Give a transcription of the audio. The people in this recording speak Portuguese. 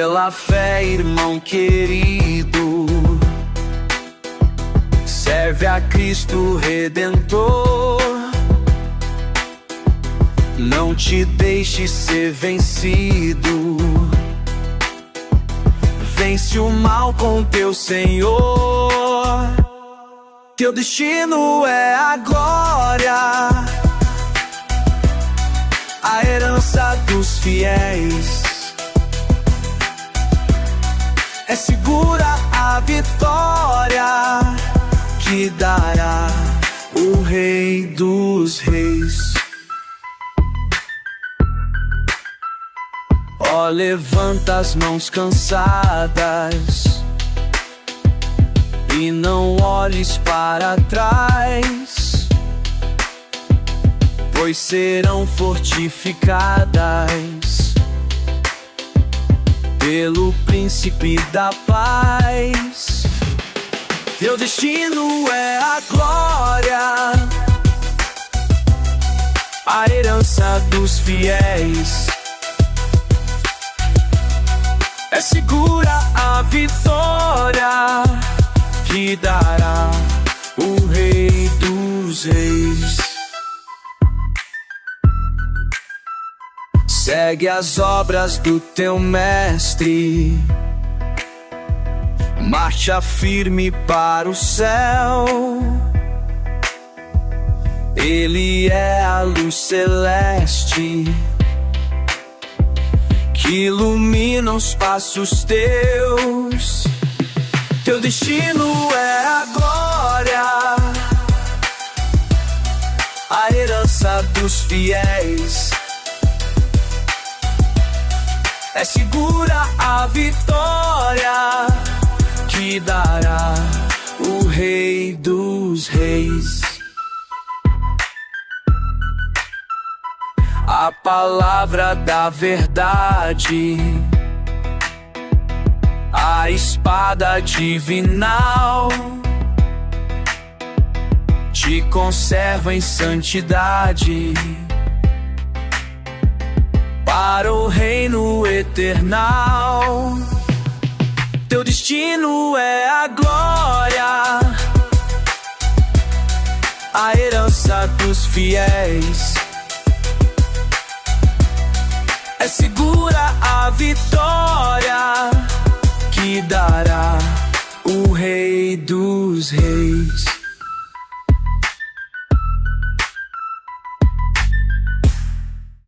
Pela fé, irmão querido, serve a Cristo Redentor. Não te deixe ser vencido, vence o mal com teu Senhor. Teu destino é a glória, a herança dos fiéis. É segura a vitória que dará o Rei dos Reis. Ó, levanta as mãos cansadas e não olhes para trás, pois serão fortificadas pelo Príncipe da Paz. Teu destino é a glória, a herança dos fiéis. É segura a vitória que dará o Rei dos Reis. Segue as obras do teu mestre, marcha firme para o céu. Ele é a luz celeste que ilumina os passos teus. Teu destino é a glória, a herança dos fiéis. É segura a vitória que dará o Rei dos Reis. A palavra da verdade, a espada divinal, te conserva em santidade para o reino eternal. Teu destino é a glória, a herança dos fiéis. É segura a vitória que dará o Rei dos Reis.